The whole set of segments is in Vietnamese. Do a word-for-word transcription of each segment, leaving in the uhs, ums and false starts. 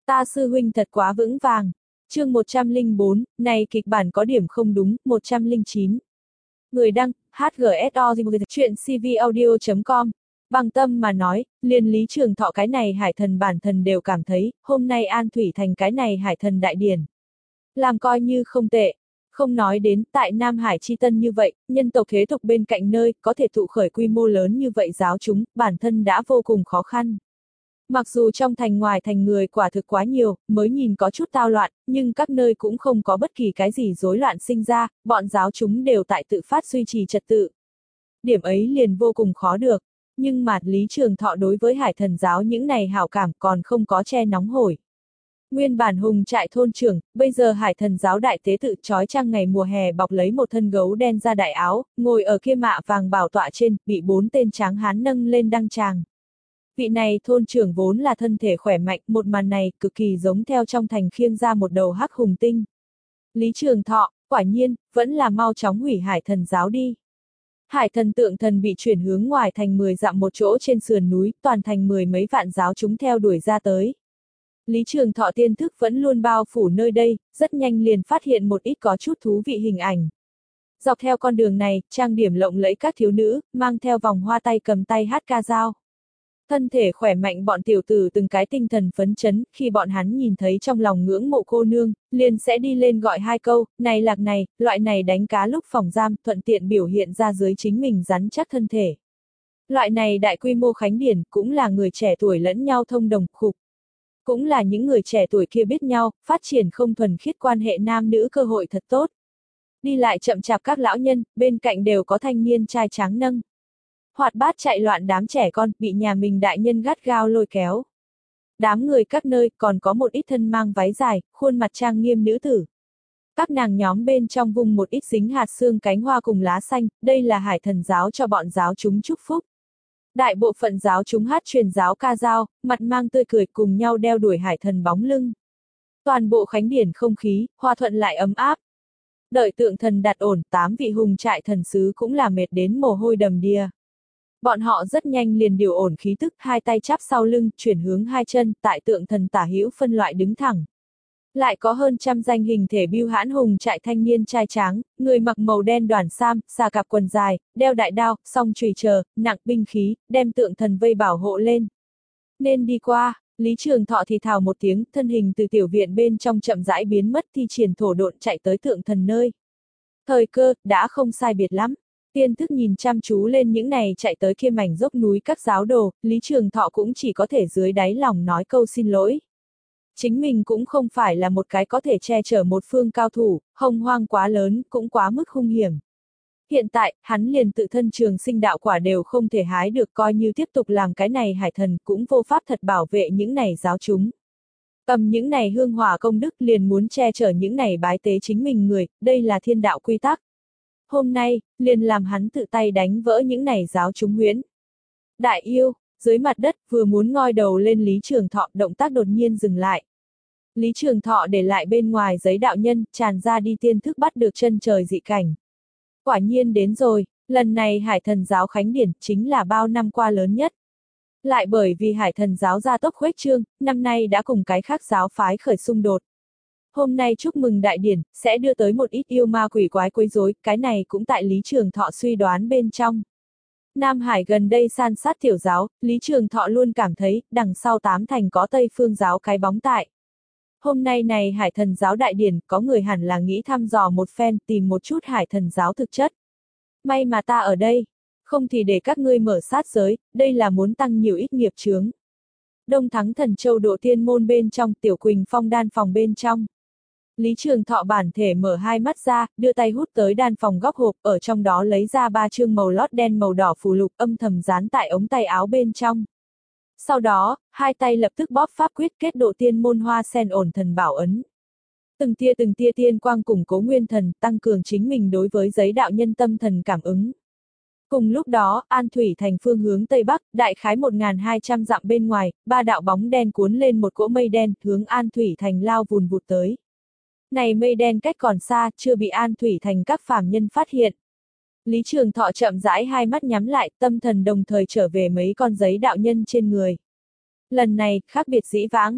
Ta sư huynh thật quá vững vàng. Chương một trăm lẻ bốn, này kịch bản có điểm không đúng, một trăm lẻ chín. Người đăng, hát giê ét o chuyện c v audio chấm com. Bằng tâm mà nói, liền Lý Trường Thọ cái này hải thần bản thần đều cảm thấy, hôm nay An Thủy thành cái này hải thần đại điển. Làm coi như không tệ. Không nói đến, tại Nam Hải Chi Tân như vậy, nhân tộc thế tục bên cạnh nơi, có thể tụ khởi quy mô lớn như vậy giáo chúng, bản thân đã vô cùng khó khăn. Mặc dù trong thành ngoài thành người quả thực quá nhiều, mới nhìn có chút tao loạn, nhưng các nơi cũng không có bất kỳ cái gì rối loạn sinh ra, bọn giáo chúng đều tại tự phát duy trì trật tự. Điểm ấy liền vô cùng khó được, nhưng mà Lý Trường Thọ đối với hải thần giáo những này hảo cảm còn không có che nóng hổi. Nguyên bản hùng trại thôn trưởng, bây giờ hải thần giáo đại tế tự trói trang ngày mùa hè bọc lấy một thân gấu đen ra đại áo, ngồi ở kia mạ vàng bảo tọa trên, bị bốn tên tráng hán nâng lên đăng tràng. Vị này thôn trưởng vốn là thân thể khỏe mạnh, một màn này cực kỳ giống theo trong thành khiêng ra một đầu hắc hùng tinh. Lý Trường Thọ, quả nhiên, vẫn là mau chóng hủy hải thần giáo đi. Hải thần tượng thần bị chuyển hướng ngoài thành mười dặm một chỗ trên sườn núi, toàn thành mười mấy vạn giáo chúng theo đuổi ra tới. Lý Trường Thọ tiên thức vẫn luôn bao phủ nơi đây, rất nhanh liền phát hiện một ít có chút thú vị hình ảnh. Dọc theo con đường này, trang điểm lộng lẫy các thiếu nữ, mang theo vòng hoa tay cầm tay hát ca dao. Thân thể khỏe mạnh bọn tiểu tử từng cái tinh thần phấn chấn, khi bọn hắn nhìn thấy trong lòng ngưỡng mộ cô nương, liền sẽ đi lên gọi hai câu, này lạc này, loại này đánh cá lúc phòng giam, thuận tiện biểu hiện ra dưới chính mình rắn chắc thân thể. Loại này đại quy mô khánh điển, cũng là người trẻ tuổi lẫn nhau thông đồng, khục. Cũng là những người trẻ tuổi kia biết nhau, phát triển không thuần khiết quan hệ nam nữ cơ hội thật tốt. Đi lại chậm chạp các lão nhân, bên cạnh đều có thanh niên trai tráng nâng. Hoạt bát chạy loạn đám trẻ con, bị nhà mình đại nhân gắt gao lôi kéo. Đám người các nơi, còn có một ít thân mang váy dài, khuôn mặt trang nghiêm nữ tử. Các nàng nhóm bên trong vùng một ít dính hạt xương cánh hoa cùng lá xanh, đây là hải thần giáo cho bọn giáo chúng chúc phúc. Đại bộ phận giáo chúng hát truyền giáo ca dao, mặt mang tươi cười cùng nhau đeo đuổi hải thần bóng lưng. Toàn bộ khánh điển không khí, hòa thuận lại ấm áp. Đợi tượng thần đặt ổn, tám vị hùng trại thần sứ cũng là mệt đến mồ hôi đầm đìa. Bọn họ rất nhanh liền điều ổn khí tức, hai tay chắp sau lưng, chuyển hướng hai chân, tại tượng thần tả hữu phân loại đứng thẳng. Lại có hơn trăm danh hình thể bưu hãn hùng trại thanh niên trai tráng, người mặc màu đen đoàn sam, xà cạp quần dài, đeo đại đao, song chùy chờ, nặng binh khí, đem tượng thần vây bảo hộ lên. Nên đi qua, Lý Trường Thọ thì thào một tiếng, thân hình từ tiểu viện bên trong chậm rãi biến mất, thi triển thổ độn chạy tới tượng thần nơi. Thời cơ, đã không sai biệt lắm. Tiên thức nhìn chăm chú lên những này chạy tới kia mảnh dốc núi các giáo đồ, Lý Trường Thọ cũng chỉ có thể dưới đáy lòng nói câu xin lỗi. Chính mình cũng không phải là một cái có thể che chở một phương cao thủ, hồng hoang quá lớn, cũng quá mức hung hiểm. Hiện tại, hắn liền tự thân trường sinh đạo quả đều không thể hái được, coi như tiếp tục làm cái này hải thần cũng vô pháp thật bảo vệ những này giáo chúng. Cầm những này hương hỏa công đức liền muốn che chở những này bái tế chính mình người, đây là thiên đạo quy tắc. Hôm nay, liền làm hắn tự tay đánh vỡ những này giáo chúng huyễn. Đại yêu, dưới mặt đất, vừa muốn ngoi đầu lên Lý Trường Thọ, động tác đột nhiên dừng lại. Lý Trường Thọ để lại bên ngoài giấy đạo nhân, tràn ra đi tiên thức bắt được chân trời dị cảnh. Quả nhiên đến rồi, lần này hải thần giáo khánh điển, chính là bao năm qua lớn nhất. Lại bởi vì hải thần giáo gia tốc khuếch trương, năm nay đã cùng cái khác giáo phái khởi xung đột. Hôm nay chúc mừng đại điển, sẽ đưa tới một ít yêu ma quỷ quái quấy rối, cái này cũng tại Lý Trường Thọ suy đoán bên trong. Nam Hải gần đây san sát tiểu giáo, Lý Trường Thọ luôn cảm thấy, đằng sau tám thành có Tây Phương giáo cái bóng tại. Hôm nay này hải thần giáo đại điển, có người hẳn là nghĩ thăm dò một phen, tìm một chút hải thần giáo thực chất. May mà ta ở đây, không thì để các ngươi mở sát giới, đây là muốn tăng nhiều ít nghiệp chướng. Đông Thắng Thần Châu Độ Tiên môn bên trong, Tiểu Quỳnh Phong đan phòng bên trong. Lý Trường Thọ bản thể mở hai mắt ra, đưa tay hút tới đan phòng góc hộp, ở trong đó lấy ra ba chương màu lót đen màu đỏ phù lục âm thầm dán tại ống tay áo bên trong. Sau đó, hai tay lập tức bóp pháp quyết kết độ tiên môn hoa sen ổn thần bảo ấn. Từng tia từng tia tiên quang củng cố nguyên thần, tăng cường chính mình đối với giấy đạo nhân tâm thần cảm ứng. Cùng lúc đó, An Thủy thành phương hướng Tây Bắc, đại khái một nghìn hai trăm dặm bên ngoài, ba đạo bóng đen cuốn lên một cỗ mây đen, hướng An Thủy thành lao vùn vụt tới. Này mây đen cách còn xa, chưa bị An Thủy thành các phàm nhân phát hiện. Lý Trường Thọ chậm rãi hai mắt nhắm lại, tâm thần đồng thời trở về mấy con giấy đạo nhân trên người. Lần này, khác biệt dĩ vãng.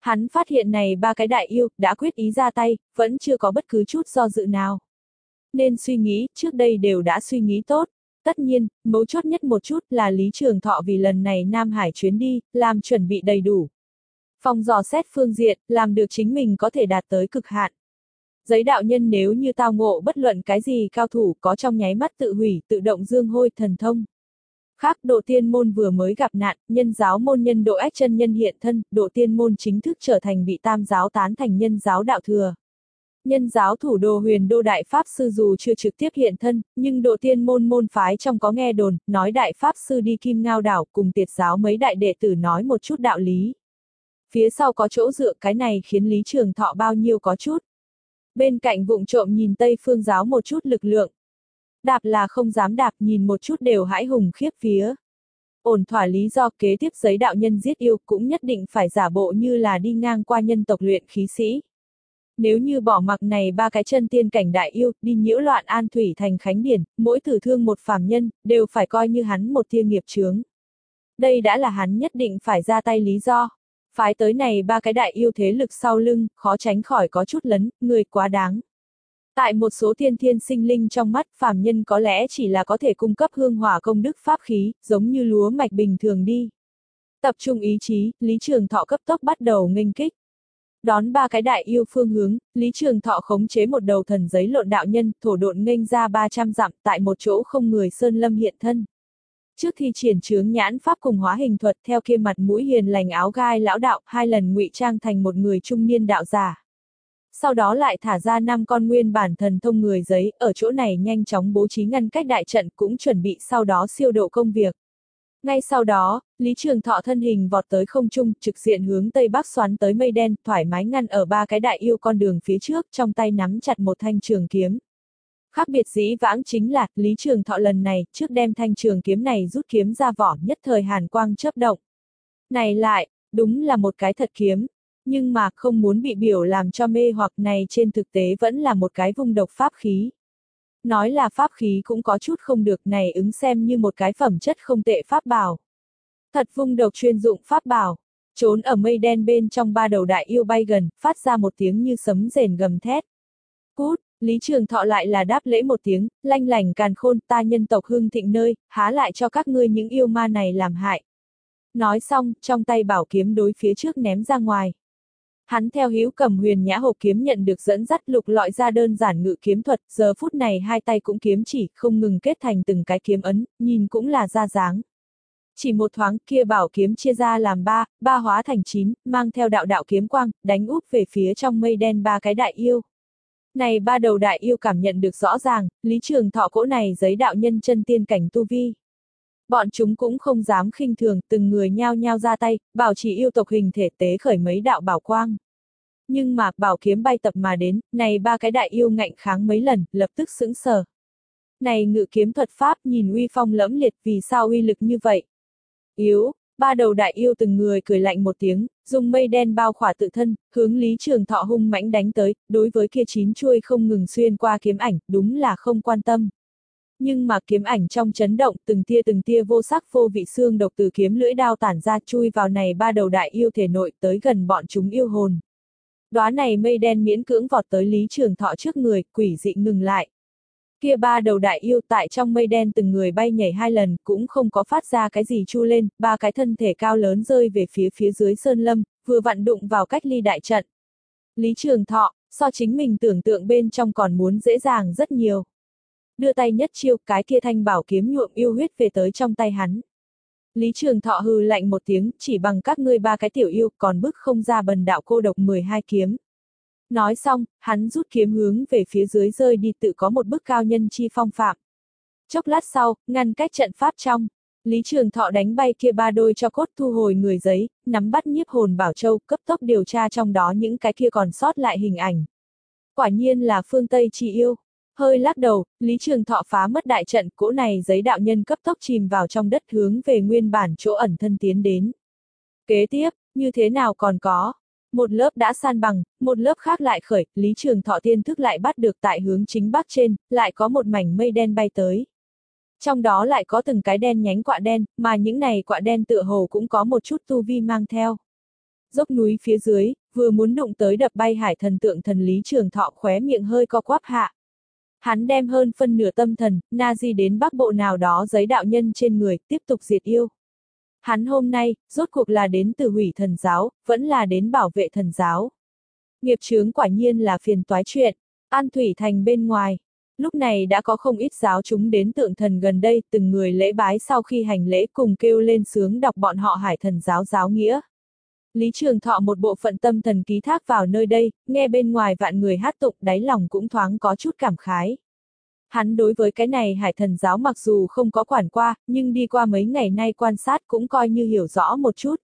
Hắn phát hiện này ba cái đại yêu, đã quyết ý ra tay, vẫn chưa có bất cứ chút do dự nào. Nên suy nghĩ, trước đây đều đã suy nghĩ tốt. Tất nhiên, mấu chốt nhất một chút là Lý Trường Thọ vì lần này Nam Hải chuyến đi, làm chuẩn bị đầy đủ. Phòng dò xét phương diện, làm được chính mình có thể đạt tới cực hạn. Giấy đạo nhân nếu như tao ngộ bất luận cái gì cao thủ có trong nháy mắt tự hủy, tự động dương hôi thần thông. Khác độ tiên môn vừa mới gặp nạn, nhân giáo môn nhân độ ách chân nhân hiện thân, độ tiên môn chính thức trở thành bị tam giáo tán thành nhân giáo đạo thừa. Nhân giáo thủ đô huyền đô đại pháp sư dù chưa trực tiếp hiện thân, nhưng độ tiên môn môn phái trong có nghe đồn, nói đại pháp sư đi Kim Ngao đảo cùng tiệt giáo mấy đại đệ tử nói một chút đạo lý. Phía sau có chỗ dựa, cái này khiến Lý Trường Thọ bao nhiêu có chút. Bên cạnh vụng trộm nhìn Tây Phương giáo một chút lực lượng. Đạp là không dám đạp, nhìn một chút đều hãi hùng khiếp vía. Ổn thỏa lý do kế tiếp giấy đạo nhân giết yêu cũng nhất định phải giả bộ như là đi ngang qua nhân tộc luyện khí sĩ. Nếu như bỏ mặc này ba cái chân tiên cảnh đại yêu, đi nhiễu loạn An Thủy thành Khánh Điển, mỗi tử thương một phàm nhân, đều phải coi như hắn một tia nghiệp chướng. Đây đã là hắn nhất định phải ra tay lý do. Phái tới này ba cái đại yêu thế lực sau lưng, khó tránh khỏi có chút lấn, người quá đáng. Tại một số thiên thiên sinh linh trong mắt, phàm nhân có lẽ chỉ là có thể cung cấp hương hỏa công đức pháp khí, giống như lúa mạch bình thường đi. Tập trung ý chí, Lý Trường Thọ cấp tốc bắt đầu nghênh kích. Đón ba cái đại yêu phương hướng, Lý Trường Thọ khống chế một đầu thần giấy lộn đạo nhân, thổ độn nghênh ra ba trăm dặm tại một chỗ không người sơn lâm hiện thân. Trước thi triển chướng nhãn pháp cùng hóa hình thuật theo kia mặt mũi hiền lành áo gai lão đạo, hai lần ngụy trang thành một người trung niên đạo giả. Sau đó lại thả ra năm con nguyên bản thần thông người giấy, ở chỗ này nhanh chóng bố trí ngăn cách đại trận cũng chuẩn bị sau đó siêu độ công việc. Ngay sau đó, Lý Trường Thọ thân hình vọt tới không trung, trực diện hướng tây bắc xoắn tới mây đen, thoải mái ngăn ở ba cái đại yêu con đường phía trước, trong tay nắm chặt một thanh trường kiếm. Khác biệt dĩ vãng chính là, Lý Trường Thọ lần này, trước đem thanh trường kiếm này rút kiếm ra vỏ, nhất thời hàn quang chớp động. Này lại, đúng là một cái thật kiếm, nhưng mà không muốn bị biểu làm cho mê hoặc, này trên thực tế vẫn là một cái vung độc pháp khí. Nói là pháp khí cũng có chút không được, này ứng xem như một cái phẩm chất không tệ pháp bảo. Thật vung độc chuyên dụng pháp bảo. Trốn ở mây đen bên trong ba đầu đại yêu bay gần, phát ra một tiếng như sấm rền gầm thét. Cút, Lý Trường Thọ lại là đáp lễ một tiếng, lanh lành càn khôn, ta nhân tộc hưng thịnh nơi, há lại cho các ngươi những yêu ma này làm hại. Nói xong, trong tay bảo kiếm đối phía trước ném ra ngoài. Hắn theo hữu cầm huyền nhã hộp kiếm nhận được dẫn dắt lục lọi ra đơn giản ngự kiếm thuật, giờ phút này hai tay cũng kiếm chỉ, không ngừng kết thành từng cái kiếm ấn, nhìn cũng là ra dáng. Chỉ một thoáng kia bảo kiếm chia ra làm ba, ba hóa thành chín, mang theo đạo đạo kiếm quang, đánh úp về phía trong mây đen ba cái đại yêu. Này ba đầu đại yêu cảm nhận được rõ ràng, Lý Trường Thọ cỗ này giấy đạo nhân chân tiên cảnh tu vi. Bọn chúng cũng không dám khinh thường, từng người nhao nhao ra tay, bảo trì yêu tộc hình thể tế khởi mấy đạo bảo quang. Nhưng mà, bảo kiếm bay tập mà đến, này ba cái đại yêu ngạnh kháng mấy lần, lập tức sững sờ. Này ngự kiếm thuật pháp nhìn uy phong lẫm liệt, vì sao uy lực như vậy? Yếu, ba đầu đại yêu từng người cười lạnh một tiếng, dùng mây đen bao khỏa tự thân, hướng Lý Trường Thọ hung mãnh đánh tới, đối với kia chín chuôi không ngừng xuyên qua kiếm ảnh, đúng là không quan tâm. Nhưng mà kiếm ảnh trong chấn động, từng tia từng tia vô sắc vô vị xương độc từ kiếm lưỡi đao tản ra chui vào này ba đầu đại yêu thể nội tới gần bọn chúng yêu hồn. Đóa này mây đen miễn cưỡng vọt tới Lý Trường Thọ trước người, quỷ dị ngừng lại. Kia ba đầu đại yêu tại trong mây đen từng người bay nhảy hai lần, cũng không có phát ra cái gì chu lên, ba cái thân thể cao lớn rơi về phía phía dưới sơn lâm, vừa vặn đụng vào cách ly đại trận. Lý Trường Thọ, so chính mình tưởng tượng bên trong còn muốn dễ dàng rất nhiều. Đưa tay nhất chiêu, cái kia thanh bảo kiếm nhuộm yêu huyết về tới trong tay hắn. Lý Trường Thọ hừ lạnh một tiếng, chỉ bằng các ngươi ba cái tiểu yêu, còn bức không ra bần đạo cô độc mười hai kiếm. Nói xong, hắn rút kiếm hướng về phía dưới rơi đi, tự có một bức cao nhân chi phong phạm. Chốc lát sau, ngăn cách trận pháp trong, Lý Trường Thọ đánh bay kia ba đôi cho cốt, thu hồi người giấy, nắm bắt nhiếp hồn bảo châu, cấp tốc điều tra trong đó những cái kia còn sót lại hình ảnh. Quả nhiên là phương Tây chi yêu. Hơi lắc đầu, Lý Trường Thọ phá mất đại trận, cỗ này giấy đạo nhân cấp tốc chìm vào trong đất hướng về nguyên bản chỗ ẩn thân tiến đến. Kế tiếp, như thế nào còn có? Một lớp đã san bằng, một lớp khác lại khởi, Lý Trường Thọ tiên thức lại bắt được tại hướng chính bắc trên, lại có một mảnh mây đen bay tới. Trong đó lại có từng cái đen nhánh quạ đen, mà những này quạ đen tựa hồ cũng có một chút tu vi mang theo. Dốc núi phía dưới, vừa muốn đụng tới đập bay hải thần tượng thần Lý Trường Thọ khóe miệng hơi co quắp hạ. Hắn đem hơn phân nửa tâm thần, na di đến bắc bộ nào đó giấy đạo nhân trên người, tiếp tục diệt yêu. Hắn hôm nay, rốt cuộc là đến từ hủy thần giáo, vẫn là đến bảo vệ thần giáo. Nghiệp chướng quả nhiên là phiền toái chuyện. An Thủy Thành bên ngoài. Lúc này đã có không ít giáo chúng đến tượng thần gần đây, từng người lễ bái sau khi hành lễ cùng kêu lên sướng đọc bọn họ hải thần giáo giáo nghĩa. Lý Trường Thọ một bộ phận tâm thần ký thác vào nơi đây, nghe bên ngoài vạn người hát tụng, đáy lòng cũng thoáng có chút cảm khái. Hắn đối với cái này hải thần giáo mặc dù không có quản qua, nhưng đi qua mấy ngày nay quan sát cũng coi như hiểu rõ một chút.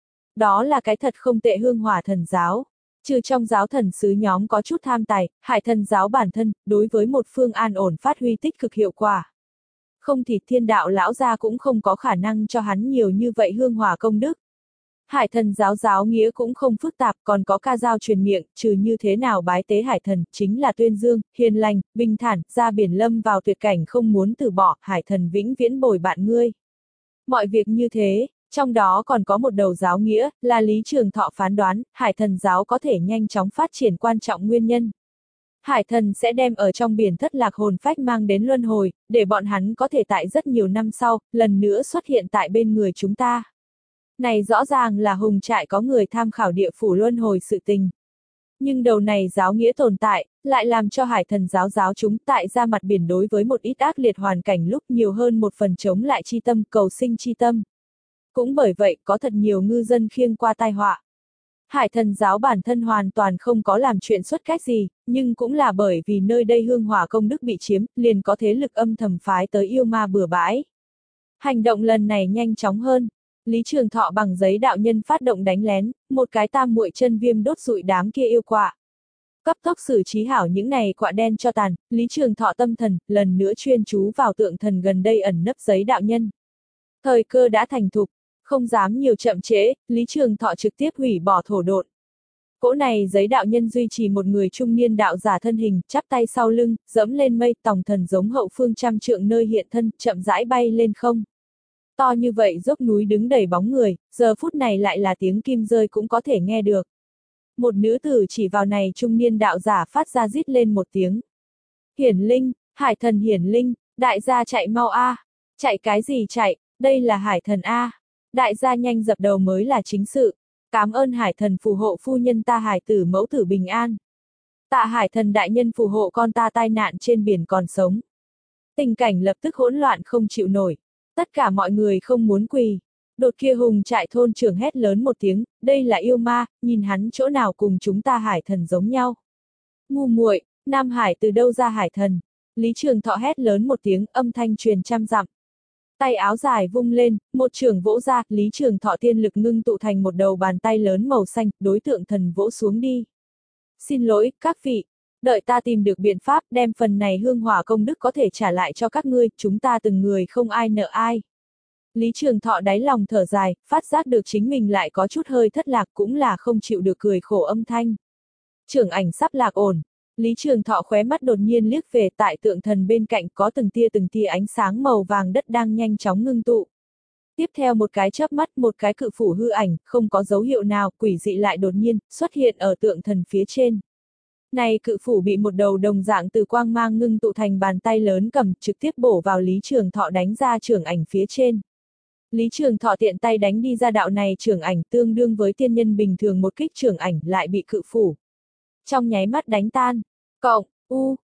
Đó là cái thật không tệ hương hỏa thần giáo. Trừ trong giáo thần sứ nhóm có chút tham tài, hải thần giáo bản thân, đối với một phương an ổn phát huy tích cực hiệu quả. Không thì thiên đạo lão gia cũng không có khả năng cho hắn nhiều như vậy hương hỏa công đức. Hải thần giáo giáo nghĩa cũng không phức tạp, còn có ca dao truyền miệng, trừ như thế nào bái tế hải thần, chính là tuyên dương, hiền lành, bình thản, ra biển lâm vào tuyệt cảnh không muốn từ bỏ, hải thần vĩnh viễn bồi bạn ngươi. Mọi việc như thế, trong đó còn có một đầu giáo nghĩa, là Lý Trường Thọ phán đoán, hải thần giáo có thể nhanh chóng phát triển quan trọng nguyên nhân. Hải thần sẽ đem ở trong biển thất lạc hồn phách mang đến luân hồi, để bọn hắn có thể tại rất nhiều năm sau, lần nữa xuất hiện tại bên người chúng ta. Này rõ ràng là hùng trại có người tham khảo địa phủ luân hồi sự tình. Nhưng đầu này giáo nghĩa tồn tại, lại làm cho hải thần giáo giáo chúng tại ra mặt biển đối với một ít ác liệt hoàn cảnh lúc nhiều hơn một phần chống lại chi tâm, cầu sinh chi tâm. Cũng bởi vậy, có thật nhiều ngư dân khiêng qua tai họa. Hải thần giáo bản thân hoàn toàn không có làm chuyện xuất cách gì, nhưng cũng là bởi vì nơi đây hương hỏa công đức bị chiếm, liền có thế lực âm thầm phái tới yêu ma bừa bãi. Hành động lần này nhanh chóng hơn. Lý Trường Thọ bằng giấy đạo nhân phát động đánh lén, một cái tam muội chân viêm đốt rụi đám kia yêu quạ. Cấp tốc xử trí hảo những này quạ đen cho tàn, Lý Trường Thọ tâm thần, lần nữa chuyên chú vào tượng thần gần đây ẩn nấp giấy đạo nhân. Thời cơ đã thành thục, không dám nhiều chậm trễ, Lý Trường Thọ trực tiếp hủy bỏ thổ độn. Cỗ này giấy đạo nhân duy trì một người trung niên đạo giả thân hình, chắp tay sau lưng, dẫm lên mây, tòng thần giống hậu phương trăm trượng nơi hiện thân, chậm rãi bay lên không. To như vậy dốc núi đứng đầy bóng người, giờ phút này lại là tiếng kim rơi cũng có thể nghe được. Một nữ tử chỉ vào này trung niên đạo giả phát ra rít lên một tiếng. Hiển linh, hải thần hiển linh, đại gia chạy mau a, chạy cái gì chạy, đây là hải thần a, đại gia nhanh dập đầu mới là chính sự. Cảm ơn hải thần phù hộ phu nhân ta hải tử mẫu tử bình an. Tạ hải thần đại nhân phù hộ con ta tai nạn trên biển còn sống. Tình cảnh lập tức hỗn loạn không chịu nổi. Tất cả mọi người không muốn quỳ. Đột kia hùng trại thôn trưởng hét lớn một tiếng, đây là yêu ma, nhìn hắn chỗ nào cùng chúng ta hải thần giống nhau. Ngu muội, Nam Hải từ đâu ra hải thần? Lý Trường Thọ hét lớn một tiếng, âm thanh truyền trăm dặm. Tay áo dài vung lên, một trường vỗ ra, Lý Trường Thọ tiên lực ngưng tụ thành một đầu bàn tay lớn màu xanh, đối tượng thần vỗ xuống đi. Xin lỗi, các vị. Đợi ta tìm được biện pháp đem phần này hương hỏa công đức có thể trả lại cho các ngươi, chúng ta từng người không ai nợ ai. Lý Trường Thọ đáy lòng thở dài, phát giác được chính mình lại có chút hơi thất lạc cũng là không chịu được cười khổ âm thanh. Trưởng ảnh sắp lạc ổn. Lý Trường Thọ khóe mắt đột nhiên liếc về tại tượng thần bên cạnh có từng tia từng tia ánh sáng màu vàng đất đang nhanh chóng ngưng tụ. Tiếp theo một cái chớp mắt một cái cự phủ hư ảnh, không có dấu hiệu nào, quỷ dị lại đột nhiên, xuất hiện ở tượng thần phía trên. Này cự phủ bị một đầu đồng dạng từ quang mang ngưng tụ thành bàn tay lớn cầm, trực tiếp bổ vào Lý Trường Thọ đánh ra trưởng ảnh phía trên. Lý Trường Thọ tiện tay đánh đi ra đạo này trưởng ảnh tương đương với tiên nhân bình thường một kích trưởng ảnh lại bị cự phủ trong nháy mắt đánh tan. Cộng, u,